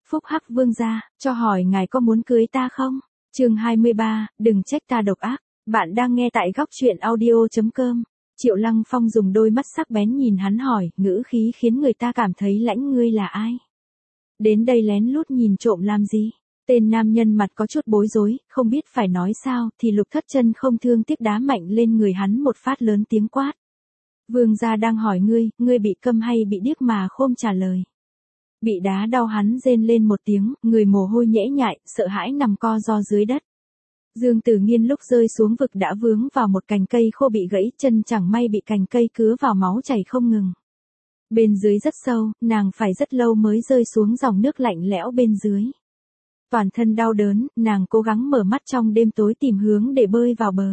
Phúc Hắc Vương gia, cho hỏi ngài có muốn cưới ta không? Chương 23, đừng trách ta độc ác. Bạn đang nghe tại góc truyện audio.com. Triệu Lăng Phong dùng đôi mắt sắc bén nhìn hắn hỏi, ngữ khí khiến người ta cảm thấy lãnh, ngươi là ai? Đến đây lén lút nhìn trộm làm gì? Tên nam nhân mặt có chút bối rối, không biết phải nói sao, thì Lục Thất Chân không thương tiếc đá mạnh lên người hắn một phát lớn tiếng quát. Vương gia đang hỏi ngươi bị câm hay bị điếc mà không trả lời. Bị đá đau hắn rên lên một tiếng, người mồ hôi nhễ nhại, sợ hãi nằm co ro dưới đất. Dương Tử Nghiên lúc rơi xuống vực đã vướng vào một cành cây khô bị gãy chân, chẳng may bị cành cây cứa vào, máu chảy không ngừng. Bên dưới rất sâu, nàng phải rất lâu mới rơi xuống dòng nước lạnh lẽo bên dưới. Toàn thân đau đớn, nàng cố gắng mở mắt trong đêm tối tìm hướng để bơi vào bờ.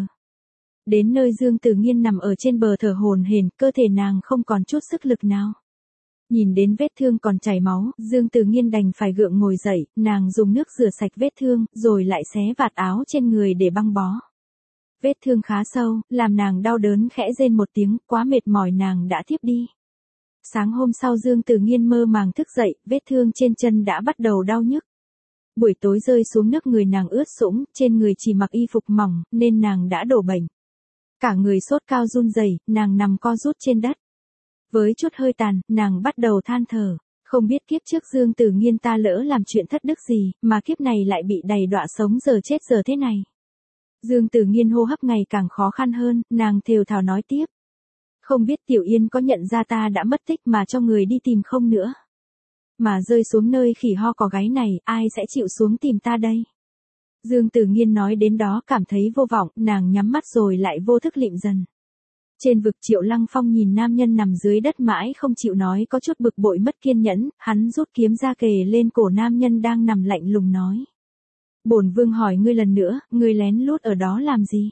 Đến nơi Dương Tử Nghiên nằm ở trên bờ thở hổn hển, cơ thể nàng không còn chút sức lực nào. Nhìn đến vết thương còn chảy máu, Dương Tử Nghiên đành phải gượng ngồi dậy, nàng dùng nước rửa sạch vết thương, rồi lại xé vạt áo trên người để băng bó. Vết thương khá sâu, làm nàng đau đớn khẽ rên một tiếng, quá mệt mỏi nàng đã thiếp đi. Sáng hôm sau Dương Tử Nghiên mơ màng thức dậy, vết thương trên chân đã bắt đầu đau nhức. Buổi tối rơi xuống nước người nàng ướt sũng, trên người chỉ mặc y phục mỏng, nên nàng đã đổ bệnh. Cả người sốt cao run rẩy, nàng nằm co rút trên đất. Với chút hơi tàn, nàng bắt đầu than thở, không biết kiếp trước Dương Tử Nghiên ta lỡ làm chuyện thất đức gì, mà kiếp này lại bị đầy đọa sống giờ chết giờ thế này. Dương Tử Nghiên hô hấp ngày càng khó khăn hơn, nàng thều thào nói tiếp. Không biết Tiểu Yên có nhận ra ta đã mất tích mà cho người đi tìm không nữa. Mà rơi xuống nơi khỉ ho có gáy này, ai sẽ chịu xuống tìm ta đây? Dương Tử Nghiên nói đến đó cảm thấy vô vọng, nàng nhắm mắt rồi lại vô thức lịm dần. Trên vực Triệu Lăng Phong nhìn nam nhân nằm dưới đất mãi không chịu nói, có chút bực bội mất kiên nhẫn, hắn rút kiếm ra kề lên cổ nam nhân đang nằm lạnh lùng nói. Bổn vương hỏi ngươi lần nữa, ngươi lén lút ở đó làm gì?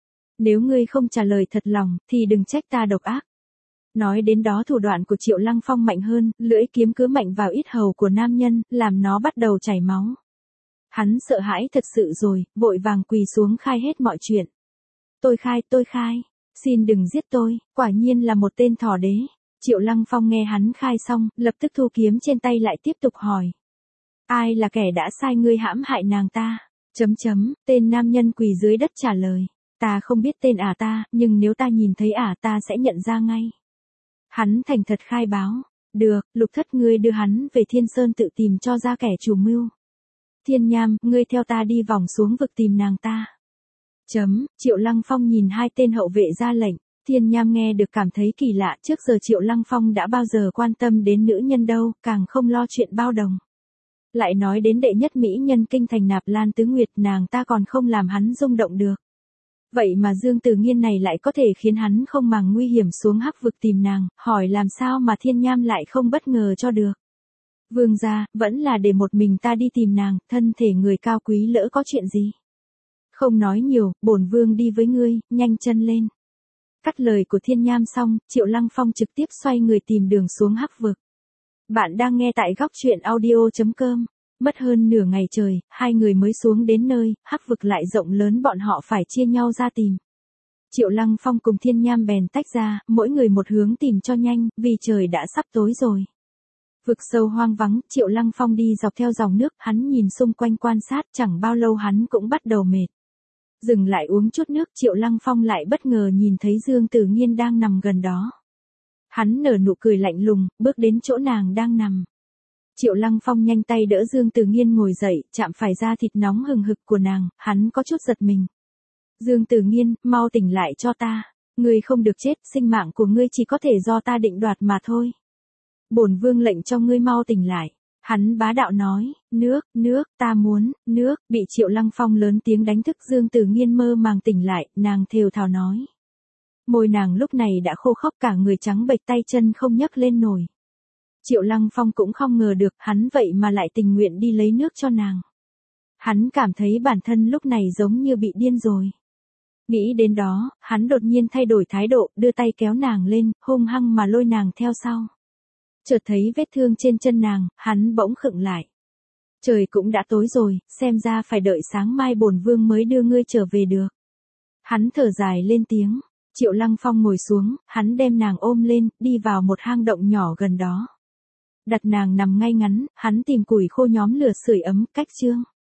Nếu ngươi không trả lời thật lòng, thì đừng trách ta độc ác. Nói đến đó thủ đoạn của Triệu Lăng Phong mạnh hơn, lưỡi kiếm cứa mạnh vào yết hầu của nam nhân, làm nó bắt đầu chảy máu. Hắn sợ hãi thật sự rồi, vội vàng quỳ xuống khai hết mọi chuyện. Tôi khai. Xin đừng giết tôi, quả nhiên là một tên thỏ đế. Triệu Lăng Phong nghe hắn khai xong, lập tức thu kiếm trên tay lại tiếp tục hỏi. Ai là kẻ đã sai ngươi hãm hại nàng ta? Tên nam nhân quỳ dưới đất trả lời. Ta không biết tên ta, nhưng nếu ta nhìn thấy ta sẽ nhận ra ngay. Hắn thành thật khai báo. Được, Lục Thất ngươi đưa hắn về Thiên Sơn tự tìm cho ra kẻ chủ mưu. Thiên Nham, ngươi theo ta đi vòng xuống vực tìm nàng ta. Triệu Lăng Phong nhìn hai tên hậu vệ ra lệnh. Thiên Nham nghe được cảm thấy kỳ lạ, trước giờ Triệu Lăng Phong đã bao giờ quan tâm đến nữ nhân đâu, càng không lo chuyện bao đồng. Lại nói đến đệ nhất mỹ nhân kinh thành Nạp Lan Tứ Nguyệt, nàng ta còn không làm hắn rung động được. Vậy mà Dương Tử Nghiên này lại có thể khiến hắn không màng nguy hiểm xuống hắc vực tìm nàng, hỏi làm sao mà Thiên Nham lại không bất ngờ cho được. Vương gia, vẫn là để một mình ta đi tìm nàng, thân thể người cao quý lỡ có chuyện gì. Không nói nhiều, bổn vương đi với ngươi, nhanh chân lên. Cắt lời của Thiên Nham xong, Triệu Lăng Phong trực tiếp xoay người tìm đường xuống hắc vực. Bạn đang nghe tại góc truyện audio.com. Mất hơn nửa ngày trời, hai người mới xuống đến nơi, hắc vực lại rộng lớn, bọn họ phải chia nhau ra tìm. Triệu Lăng Phong cùng Thiên Nham bèn tách ra, mỗi người một hướng tìm cho nhanh, vì trời đã sắp tối rồi. Vực sâu hoang vắng, Triệu Lăng Phong đi dọc theo dòng nước, hắn nhìn xung quanh quan sát, chẳng bao lâu hắn cũng bắt đầu mệt. Dừng lại uống chút nước, Triệu Lăng Phong lại bất ngờ nhìn thấy Dương Tử Nghiên đang nằm gần đó. Hắn nở nụ cười lạnh lùng, bước đến chỗ nàng đang nằm. Triệu Lăng Phong nhanh tay đỡ Dương Tử Nghiên ngồi dậy, chạm phải da thịt nóng hừng hực của nàng, hắn có chút giật mình. Dương Tử Nghiên, mau tỉnh lại cho ta. Ngươi không được chết, sinh mạng của ngươi chỉ có thể do ta định đoạt mà thôi. Bổn vương lệnh cho ngươi mau tỉnh lại. Hắn bá đạo nói, nước, ta muốn, nước, bị Triệu Lăng Phong lớn tiếng đánh thức Dương Tử Nghiên mơ màng tỉnh lại, nàng thều thào nói. Môi nàng lúc này đã khô khốc, cả người trắng bệch, tay chân không nhấc lên nổi. Triệu Lăng Phong cũng không ngờ được, hắn vậy mà lại tình nguyện đi lấy nước cho nàng. Hắn cảm thấy bản thân lúc này giống như bị điên rồi. Nghĩ đến đó, hắn đột nhiên thay đổi thái độ, đưa tay kéo nàng lên, hung hăng mà lôi nàng theo sau. Chợt thấy vết thương trên chân nàng, hắn bỗng khựng lại. Trời cũng đã tối rồi, xem ra phải đợi sáng mai bổn vương mới đưa ngươi trở về được. Hắn thở dài lên tiếng. Triệu Lăng Phong ngồi xuống, hắn đem nàng ôm lên, đi vào một hang động nhỏ gần đó. đặt nàng nằm ngay ngắn, hắn tìm củi khô nhóm lửa sưởi ấm, cách chương.